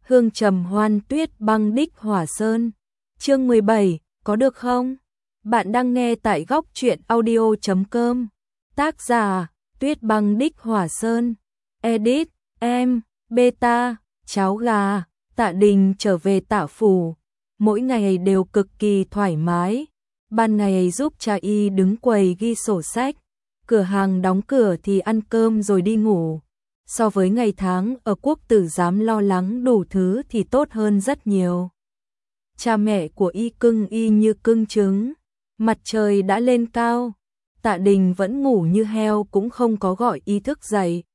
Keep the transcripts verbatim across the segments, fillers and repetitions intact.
Hương trầm hoan tuyết băng đích hỏa sơn. Chương mười bảy, có được không? Bạn đang nghe tại góc truyện audio chấm com. Tác giả, tuyết băng đích hỏa sơn. Edit, em, beta, cháu gà. Tạ Đình trở về Tạ phủ. Mỗi ngày đều cực kỳ thoải mái. Ban ngày giúp cha y đứng quầy ghi sổ sách. Cửa hàng đóng cửa thì ăn cơm rồi đi ngủ. So với ngày tháng ở quốc tử giám lo lắng đủ thứ thì tốt hơn rất nhiều. Cha mẹ của y cưng y như cưng trứng. Mặt trời đã lên cao, Tạ Đình vẫn ngủ như heo cũng không có gọi y thức dậy.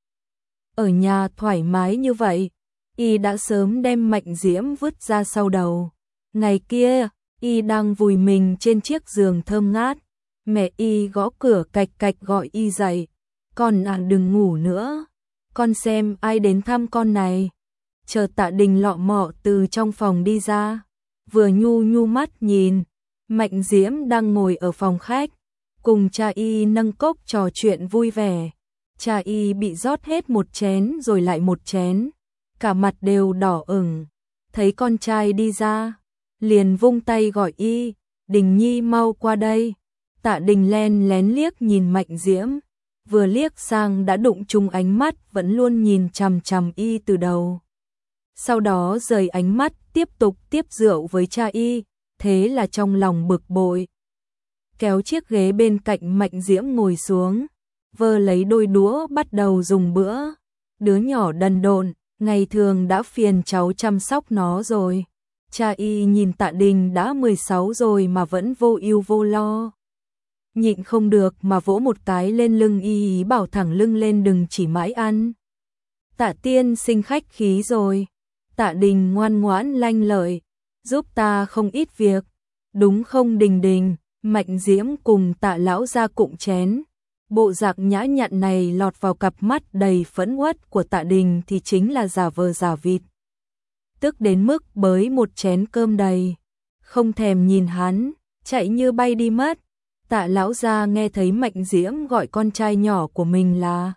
Ở nhà thoải mái như vậy, y đã sớm đem Mạnh Diễm vứt ra sau đầu. Ngày kia, y đang vùi mình trên chiếc giường thơm ngát. Mẹ y gõ cửa cạch cạch gọi y dậy. Con à đừng ngủ nữa. Con xem ai đến thăm con này. Chờ Tạ Đình lọ mọ từ trong phòng đi ra. Vừa nhu nhu mắt nhìn. Mạnh Diễm đang ngồi ở phòng khách. Cùng cha y nâng cốc trò chuyện vui vẻ. Cha y bị rót hết một chén rồi lại một chén. Cả mặt đều đỏ ửng. Thấy con trai đi ra. Liền vung tay gọi y. Đình Nhi mau qua đây. Tạ Đình len lén liếc nhìn Mạnh Diễm. Vừa liếc sang đã đụng chung ánh mắt vẫn luôn nhìn chằm chằm y từ đầu. Sau đó rời ánh mắt tiếp tục tiếp rượu với cha y, thế là trong lòng bực bội. Kéo chiếc ghế bên cạnh Mạnh Diễm ngồi xuống, vơ lấy đôi đũa bắt đầu dùng bữa. Đứa nhỏ đần độn, ngày thường đã phiền cháu chăm sóc nó rồi. Cha y nhìn Tạ Đình đã mười sáu rồi mà vẫn vô ưu vô lo. Nhịn không được mà vỗ một cái lên lưng y ý bảo thẳng lưng lên đừng chỉ mãi ăn. Tạ tiên sinh khách khí rồi. Tạ Đình ngoan ngoãn lanh lợi, giúp ta không ít việc. Đúng không Đình Đình? Mạnh Diễm cùng Tạ lão ra cụng chén. Bộ dạng nhã nhặn này lọt vào cặp mắt đầy phẫn uất của Tạ Đình thì chính là giả vờ giả vịt. Tức đến mức bới một chén cơm đầy, không thèm nhìn hắn, chạy như bay đi mất. Tạ lão gia nghe thấy Mạnh Diễm gọi con trai nhỏ của mình là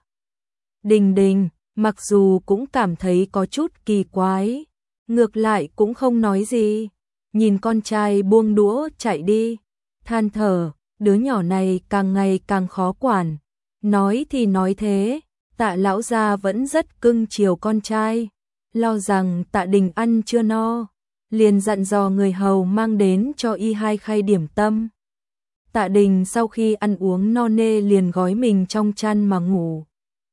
Đình Đình, mặc dù cũng cảm thấy có chút kỳ quái, ngược lại cũng không nói gì, nhìn con trai buông đũa chạy đi, than thở, đứa nhỏ này càng ngày càng khó quản, nói thì nói thế, Tạ lão gia vẫn rất cưng chiều con trai, lo rằng Tạ Đình ăn chưa no, liền dặn dò người hầu mang đến cho y hai khay điểm tâm. Tạ Đình sau khi ăn uống no nê liền gói mình trong chăn mà ngủ.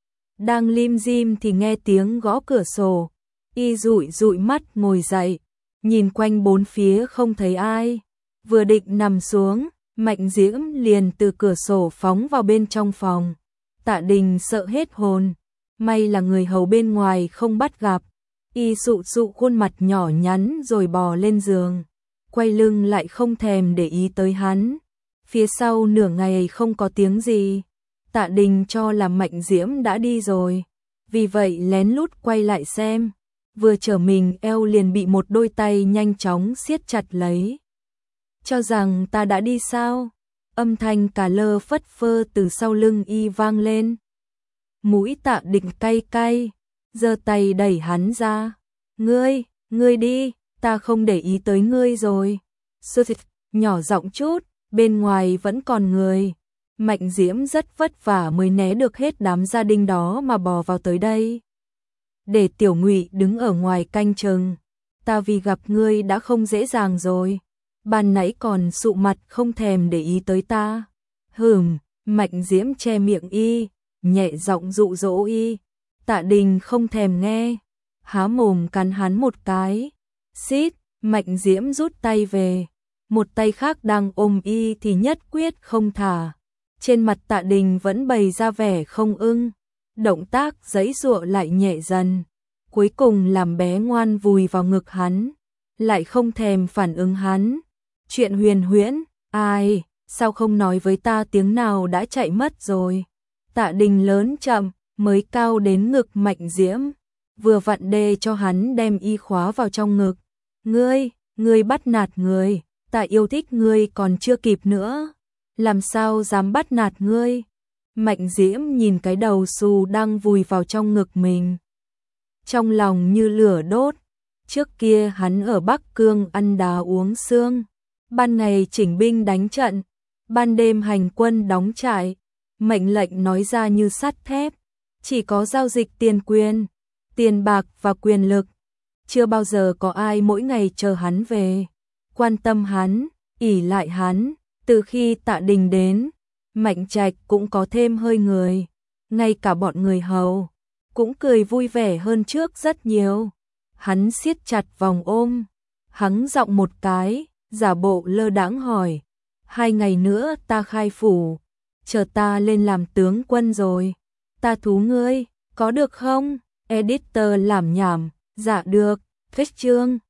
Đang lim dim thì nghe tiếng gõ cửa sổ, y dụi dụi mắt ngồi dậy, nhìn quanh bốn phía không thấy ai. Vừa định nằm xuống, Mạnh Diễm liền từ cửa sổ phóng vào bên trong phòng. Tạ Đình sợ hết hồn, may là người hầu bên ngoài không bắt gặp. Y sụ sụ khuôn mặt nhỏ nhắn rồi bò lên giường, quay lưng lại không thèm để ý tới hắn. Phía sau nửa ngày không có tiếng gì, Tạ Đình cho là Mạnh Diễm đã đi rồi, vì vậy lén lút quay lại xem, vừa trở mình eo liền bị một đôi tay nhanh chóng siết chặt lấy. Cho rằng ta đã đi sao? Âm thanh cà lơ phất phơ từ sau lưng y vang lên. Mũi Tạ Đình cay cay, giơ tay đẩy hắn ra. Ngươi, ngươi đi, ta không để ý tới ngươi rồi. Sơ thịt, nhỏ giọng chút. Bên ngoài vẫn còn người. Mạnh Diễm rất vất vả mới né được hết đám gia đình đó mà bò vào tới đây. Để Tiểu Ngụy đứng ở ngoài canh chừng. Ta vì gặp ngươi đã không dễ dàng rồi. Ban nãy còn sụ mặt không thèm để ý tới ta. Hừm, Mạnh Diễm che miệng y, nhẹ giọng dụ dỗ y. Tạ Đình không thèm nghe, há mồm cắn hắn một cái. Xít, Mạnh Diễm rút tay về. Một tay khác đang ôm y thì nhất quyết không thả. Trên mặt Tạ Đình vẫn bày ra vẻ không ưng. Động tác giãy giụa lại nhẹ dần. Cuối cùng làm bé ngoan vùi vào ngực hắn. Lại không thèm phản ứng hắn. Chuyện huyền huyễn, ai, sao không nói với ta tiếng nào đã chạy mất rồi. Tạ Đình lớn chậm, mới cao đến ngực Mạnh Diễm. Vừa vặn đê cho hắn đem y khóa vào trong ngực. Ngươi, ngươi bắt nạt người. Ta yêu thích ngươi còn chưa kịp nữa, làm sao dám bắt nạt ngươi. Mạnh Diễm nhìn cái đầu xù đang vùi vào trong ngực mình. Trong lòng như lửa đốt, Trước kia hắn ở Bắc Cương ăn đá uống xương, ban ngày chỉnh binh đánh trận, ban đêm hành quân đóng trại, mệnh lệnh nói ra như sắt thép, chỉ có giao dịch tiền quyền, tiền bạc và quyền lực. Chưa bao giờ có ai mỗi ngày chờ hắn về, quan tâm hắn, ỷ lại hắn. Từ khi Tạ Đình đến, Mạnh Trạch cũng có thêm hơi người, ngay cả bọn người hầu cũng cười vui vẻ hơn trước rất nhiều. Hắn siết chặt vòng ôm, hắng giọng một cái, giả bộ lơ đãng hỏi, hai ngày nữa ta khai phủ, chờ ta lên làm tướng quân rồi, ta thú ngươi, có được không? Editor làm nhảm, dạ được, phết chương.